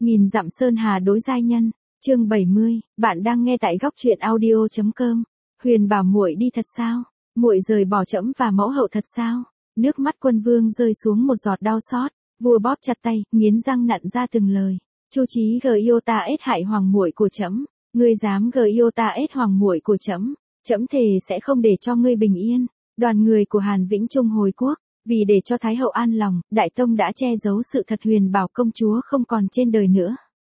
Nghìn dặm sơn hà đối giai nhân, chương 70, bạn đang nghe tại góc truyện audio.com. Huyền bảo muội đi thật sao? Muội rời bỏ trẫm và mẫu hậu thật sao? Nước mắt Quân Vương rơi xuống một giọt đau xót, vua bóp chặt tay, nghiến răng nặn ra từng lời. Chu Chí Giota ết hại hoàng muội của trẫm, ngươi dám Giota ết hoàng muội của trẫm, trẫm thề sẽ không để cho ngươi bình yên. Đoàn người của Hàn Vĩnh Trung hồi quốc, vì để cho Thái hậu an lòng, Đại Tông đã che giấu sự thật Huyền bảo công chúa không còn trên đời nữa.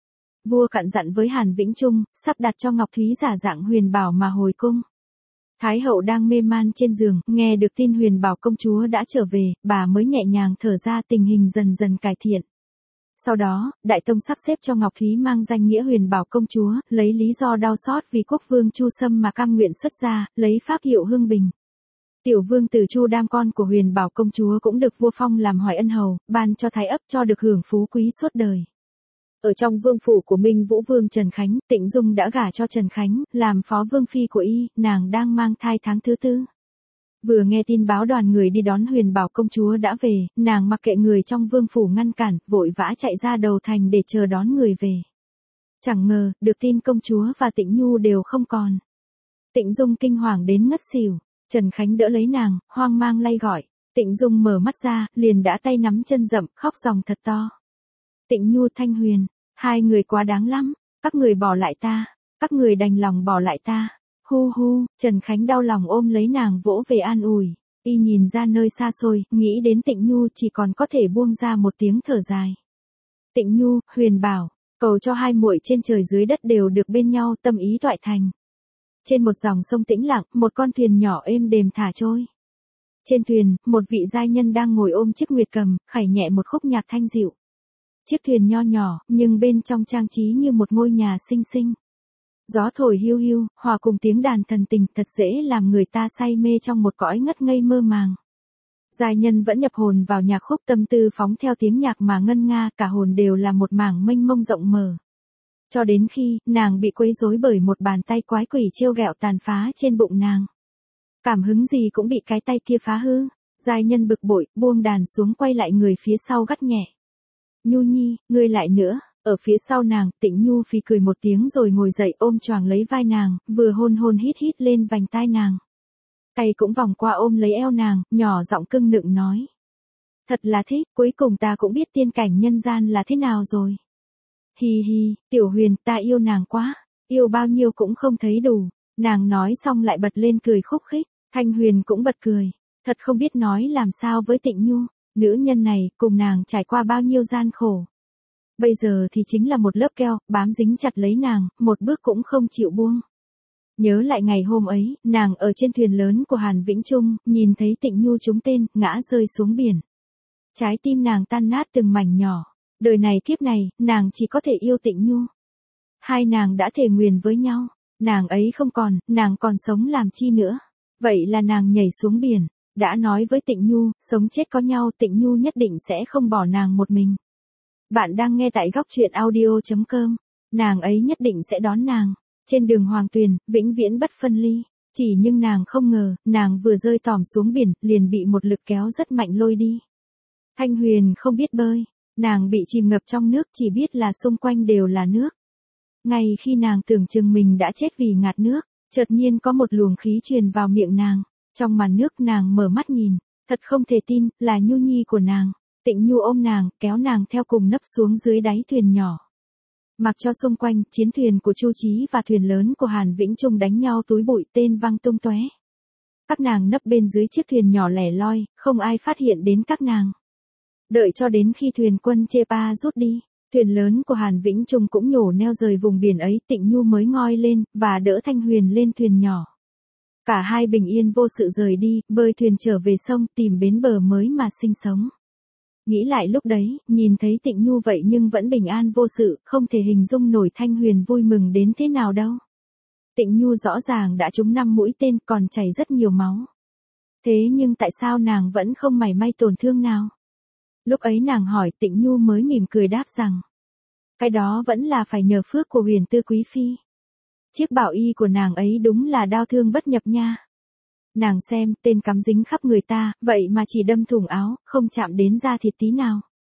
Vua căn dặn với Hàn Vĩnh Trung, sắp đặt cho Ngọc Thúy giả dạng Huyền bảo mà hồi cung. Thái hậu đang mê man trên giường, nghe được tin Huyền bảo công chúa đã trở về, bà mới nhẹ nhàng thở ra, tình hình dần dần cải thiện. Sau đó, Đại Tông sắp xếp cho Ngọc Thúy mang danh nghĩa Huyền bảo công chúa, lấy lý do đau xót vì quốc vương Chu Sâm mà cam nguyện xuất gia, lấy pháp hiệu Hương Bình. Tiểu vương tử Chu Đam con của Huyền bảo công chúa cũng được vua phong làm Hoài Ân hầu, ban cho thái ấp cho được hưởng phú quý suốt đời. Ở trong vương phủ của Minh Vũ Vương Trần Khánh, Tịnh Dung đã gả cho Trần Khánh, làm phó vương phi của y, nàng đang mang thai tháng thứ 4. Vừa nghe tin báo đoàn người đi đón Huyền bảo công chúa đã về, nàng mặc kệ người trong vương phủ ngăn cản, vội vã chạy ra đầu thành để chờ đón người về. Chẳng ngờ, được tin công chúa và Tịnh Nhu đều không còn. Tịnh Dung kinh hoàng đến ngất xỉu. Trần Khánh đỡ lấy nàng, hoang mang lay gọi. Tịnh Dung mở mắt ra, liền đã tay nắm chân rậm, khóc ròng thật to. Tịnh Nhu, Thanh Huyền, hai người quá đáng lắm, các người bỏ lại ta, các người đành lòng bỏ lại ta. Hu hu, Trần Khánh đau lòng ôm lấy nàng vỗ về an ủi. Y nhìn ra nơi xa xôi, nghĩ đến Tịnh Nhu chỉ còn có thể buông ra một tiếng thở dài. Tịnh Nhu, Huyền bảo, cầu cho hai muội trên trời dưới đất đều được bên nhau, tâm ý toại thành. Trên một dòng sông tĩnh lặng, một con thuyền nhỏ êm đềm thả trôi. Trên thuyền, một vị giai nhân đang ngồi ôm chiếc nguyệt cầm, khải nhẹ một khúc nhạc thanh dịu. Chiếc thuyền nho nhỏ, nhưng bên trong trang trí như một ngôi nhà xinh xinh. Gió thổi hiu hiu, hòa cùng tiếng đàn thần tình, thật dễ làm người ta say mê trong một cõi ngất ngây mơ màng. Giai nhân vẫn nhập hồn vào nhạc khúc, tâm tư phóng theo tiếng nhạc mà ngân nga, cả hồn đều là một mảng mênh mông rộng mở. Cho đến khi, nàng bị quấy rối bởi một bàn tay quái quỷ trêu ghẹo tàn phá trên bụng nàng. Cảm hứng gì cũng bị cái tay kia phá hư. Giai nhân bực bội, buông đàn xuống, quay lại người phía sau gắt nhẹ. Nhu nhi, ngươi lại nữa. Ở phía sau nàng, Tịnh Nhu phì cười một tiếng rồi ngồi dậy ôm choàng lấy vai nàng, vừa hôn hôn hít hít lên vành tai nàng. Tay cũng vòng qua ôm lấy eo nàng, nhỏ giọng cưng nựng nói. Thật là thích, cuối cùng ta cũng biết tiên cảnh nhân gian là thế nào rồi. Hi hi, Tiểu Huyền, ta yêu nàng quá, yêu bao nhiêu cũng không thấy đủ. Nàng nói xong lại bật lên cười khúc khích. Thanh Huyền cũng bật cười, thật không biết nói làm sao với Tịnh Nhu, nữ nhân này cùng nàng trải qua bao nhiêu gian khổ. Bây giờ thì chính là một lớp keo, bám dính chặt lấy nàng, một bước cũng không chịu buông. Nhớ lại ngày hôm ấy, nàng ở trên thuyền lớn của Hàn Vĩnh Trung, nhìn thấy Tịnh Nhu trúng tên, ngã rơi xuống biển. Trái tim nàng tan nát từng mảnh nhỏ. Đời này kiếp này, nàng chỉ có thể yêu Tịnh Nhu. Hai nàng đã thề nguyền với nhau, nàng ấy không còn, nàng còn sống làm chi nữa. Vậy là nàng nhảy xuống biển, đã nói với Tịnh Nhu, sống chết có nhau, Tịnh Nhu nhất định sẽ không bỏ nàng một mình. Bạn đang nghe tại góc truyện audio.com, nàng ấy nhất định sẽ đón nàng, trên đường hoàng tuyền, vĩnh viễn bất phân ly. Chỉ nhưng nàng không ngờ, nàng vừa rơi tòm xuống biển, liền bị một lực kéo rất mạnh lôi đi. Thanh Huyền không biết bơi. Nàng bị chìm ngập trong nước, chỉ biết là xung quanh đều là nước. Ngay khi nàng tưởng chừng mình đã chết vì ngạt nước, chợt nhiên có một luồng khí truyền vào miệng nàng. Trong màn nước nàng mở mắt nhìn, thật không thể tin, là Nhu nhi của nàng. Tịnh Nhu ôm nàng, kéo nàng theo cùng nấp xuống dưới đáy thuyền nhỏ. Mặc cho xung quanh, chiến thuyền của Chu Chí và thuyền lớn của Hàn Vĩnh Trung đánh nhau túi bụi, tên văng tung tóe. Các nàng nấp bên dưới chiếc thuyền nhỏ lẻ loi, không ai phát hiện đến các nàng. Đợi cho đến khi thuyền quân Chepa rút đi, thuyền lớn của Hàn Vĩnh Trung cũng nhổ neo rời vùng biển ấy, Tịnh Nhu mới ngoi lên, và đỡ Thanh Huyền lên thuyền nhỏ. Cả hai bình yên vô sự rời đi, bơi thuyền trở về sông, tìm bến bờ mới mà sinh sống. Nghĩ lại lúc đấy, nhìn thấy Tịnh Nhu vậy nhưng vẫn bình an vô sự, không thể hình dung nổi Thanh Huyền vui mừng đến thế nào đâu. Tịnh Nhu rõ ràng đã trúng 5 mũi tên, còn chảy rất nhiều máu. Thế nhưng tại sao nàng vẫn không mảy may tổn thương nào? Lúc ấy nàng hỏi, Tịnh Nhu mới mỉm cười đáp rằng, cái đó vẫn là phải nhờ phước của Huyền Tư Quý Phi. Chiếc bảo y của nàng ấy đúng là đao thương bất nhập nha. Nàng xem, tên cắm dính khắp người ta, vậy mà chỉ đâm thủng áo, không chạm đến da thịt tí nào.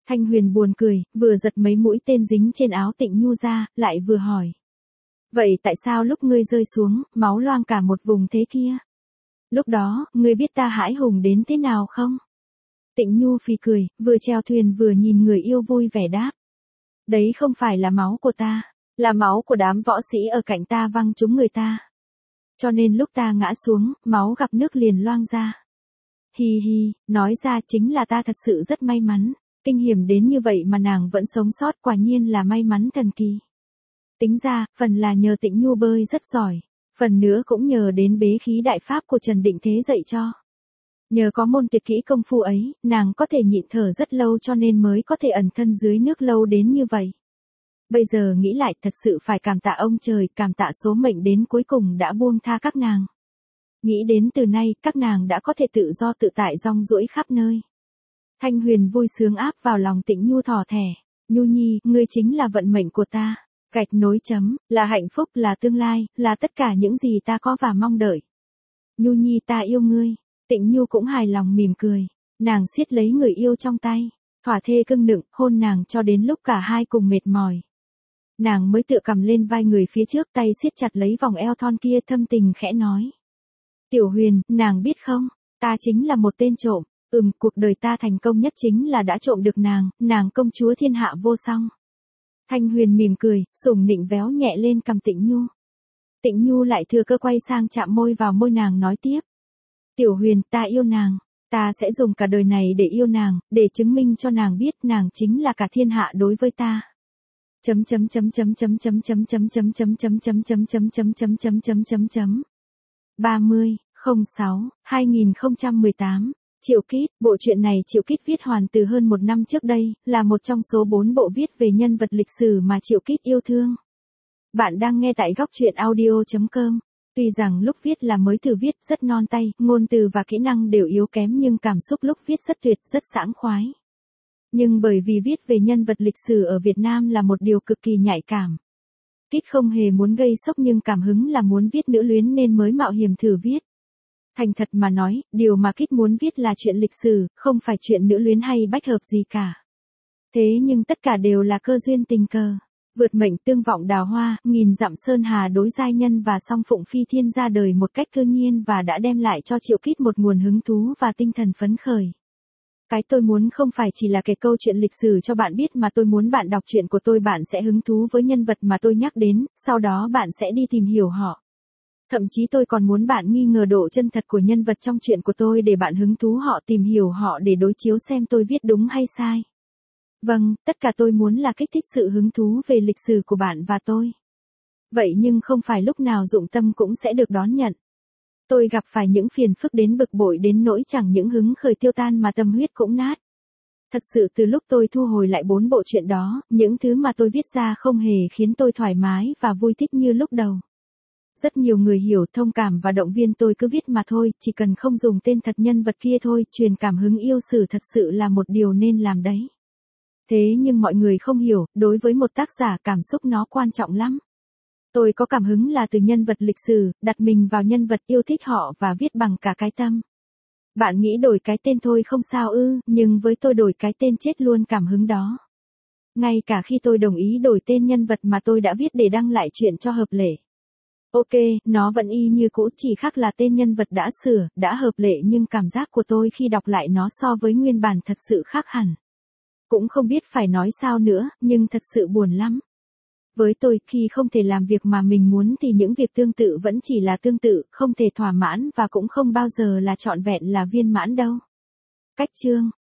Thanh Huyền buồn cười, vừa giật mấy mũi tên dính trên áo Tịnh Nhu ra, lại vừa hỏi. Vậy tại sao lúc ngươi rơi xuống, máu loang cả một vùng thế kia? Lúc đó, ngươi biết ta hãi hùng đến thế nào không? Tịnh Nhu phì cười, vừa chèo thuyền vừa nhìn người yêu vui vẻ đáp. Đấy không phải là máu của ta, là máu của đám võ sĩ ở cạnh ta văng trúng người ta. Cho nên lúc ta ngã xuống, máu gặp nước liền loang ra. Hi hi, nói ra chính là ta thật sự rất may mắn. Kinh hiểm đến như vậy mà nàng vẫn sống sót, quả nhiên là may mắn thần kỳ. Tính ra, phần là nhờ Tịnh Nhu bơi rất giỏi, phần nữa cũng nhờ đến bế khí đại pháp của Trần Định Thế dạy cho. Nhờ có môn tuyệt kỹ công phu ấy, nàng có thể nhịn thở rất lâu cho nên mới có thể ẩn thân dưới nước lâu đến như vậy. Bây giờ nghĩ lại thật sự phải cảm tạ ông trời, cảm tạ số mệnh đến cuối cùng đã buông tha các nàng. Nghĩ đến từ nay, các nàng đã có thể tự do tự tại rong ruổi khắp nơi. Thanh Huyền vui sướng áp vào lòng Tịnh Nhu thỏ thẻ. Nhu nhi, ngươi chính là vận mệnh của ta. Gạch nối chấm, là hạnh phúc, là tương lai, là tất cả những gì ta có và mong đợi. Nhu nhi ta yêu ngươi. Tịnh Nhu cũng hài lòng mỉm cười. Nàng siết lấy người yêu trong tay. Thỏa thê cưng nựng, hôn nàng cho đến lúc cả hai cùng mệt mỏi. Nàng mới tựa cầm lên vai người phía trước, tay siết chặt lấy vòng eo thon kia, thâm tình khẽ nói. Tiểu Huyền, nàng biết không, ta chính là một tên trộm. Cuộc đời ta thành công nhất chính là đã trộm được nàng công chúa thiên hạ vô song. Thanh Huyền mỉm cười, sủng nịnh véo nhẹ lên cằm Tịnh Nhu. Tịnh Nhu lại thừa cơ quay sang chạm môi vào môi nàng nói tiếp. Tiểu Huyền, ta yêu nàng, ta sẽ dùng cả đời này để yêu nàng, để chứng minh cho nàng biết nàng chính là cả thiên hạ đối với ta. 30/06/2018 Triệu Kít, bộ truyện này Triệu Kít viết hoàn từ hơn một năm trước đây, là một trong số 4 bộ viết về nhân vật lịch sử mà Triệu Kít yêu thương. Bạn đang nghe tại góc truyện audio.com. Tuy rằng lúc viết là mới thử viết rất non tay, ngôn từ và kỹ năng đều yếu kém nhưng cảm xúc lúc viết rất tuyệt, rất sảng khoái. Nhưng bởi vì viết về nhân vật lịch sử ở Việt Nam là một điều cực kỳ nhạy cảm. Kít không hề muốn gây sốc nhưng cảm hứng là muốn viết nữ luyến nên mới mạo hiểm thử viết. Thành thật mà nói, điều mà Kít muốn viết là chuyện lịch sử, không phải chuyện nữ luyến hay bách hợp gì cả. Thế nhưng tất cả đều là cơ duyên tình cờ. Vượt mệnh tương vọng đào hoa, nghìn dặm sơn hà đối giai nhân và song phụng phi thiên ra đời một cách cơ nhiên và đã đem lại cho Triệu Kít một nguồn hứng thú và tinh thần phấn khởi. Cái tôi muốn không phải chỉ là kể câu chuyện lịch sử cho bạn biết mà tôi muốn bạn đọc truyện của tôi bạn sẽ hứng thú với nhân vật mà tôi nhắc đến, sau đó bạn sẽ đi tìm hiểu họ. Thậm chí tôi còn muốn bạn nghi ngờ độ chân thật của nhân vật trong truyện của tôi để bạn hứng thú họ tìm hiểu họ để đối chiếu xem tôi viết đúng hay sai. Vâng, tất cả tôi muốn là kích thích sự hứng thú về lịch sử của bạn và tôi. Vậy nhưng không phải lúc nào dụng tâm cũng sẽ được đón nhận. Tôi gặp phải những phiền phức đến bực bội đến nỗi chẳng những hứng khởi tiêu tan mà tâm huyết cũng nát. Thật sự từ lúc tôi thu hồi lại 4 bộ truyện đó, những thứ mà tôi viết ra không hề khiến tôi thoải mái và vui thích như lúc đầu. Rất nhiều người hiểu, thông cảm và động viên tôi cứ viết mà thôi, chỉ cần không dùng tên thật nhân vật kia thôi, truyền cảm hứng yêu sử thật sự là một điều nên làm đấy. Thế nhưng mọi người không hiểu, đối với một tác giả cảm xúc nó quan trọng lắm. Tôi có cảm hứng là từ nhân vật lịch sử, đặt mình vào nhân vật yêu thích họ và viết bằng cả cái tâm. Bạn nghĩ đổi cái tên thôi không sao ư, nhưng với tôi đổi cái tên chết luôn cảm hứng đó. Ngay cả khi tôi đồng ý đổi tên nhân vật mà tôi đã viết để đăng lại chuyện cho hợp lệ. Ok, nó vẫn y như cũ, chỉ khác là tên nhân vật đã sửa, đã hợp lệ nhưng cảm giác của tôi khi đọc lại nó so với nguyên bản thật sự khác hẳn. Cũng không biết phải nói sao nữa, nhưng thật sự buồn lắm. Với tôi, khi không thể làm việc mà mình muốn thì những việc tương tự vẫn chỉ là tương tự, không thể thỏa mãn và cũng không bao giờ là trọn vẹn là viên mãn đâu. Cách chương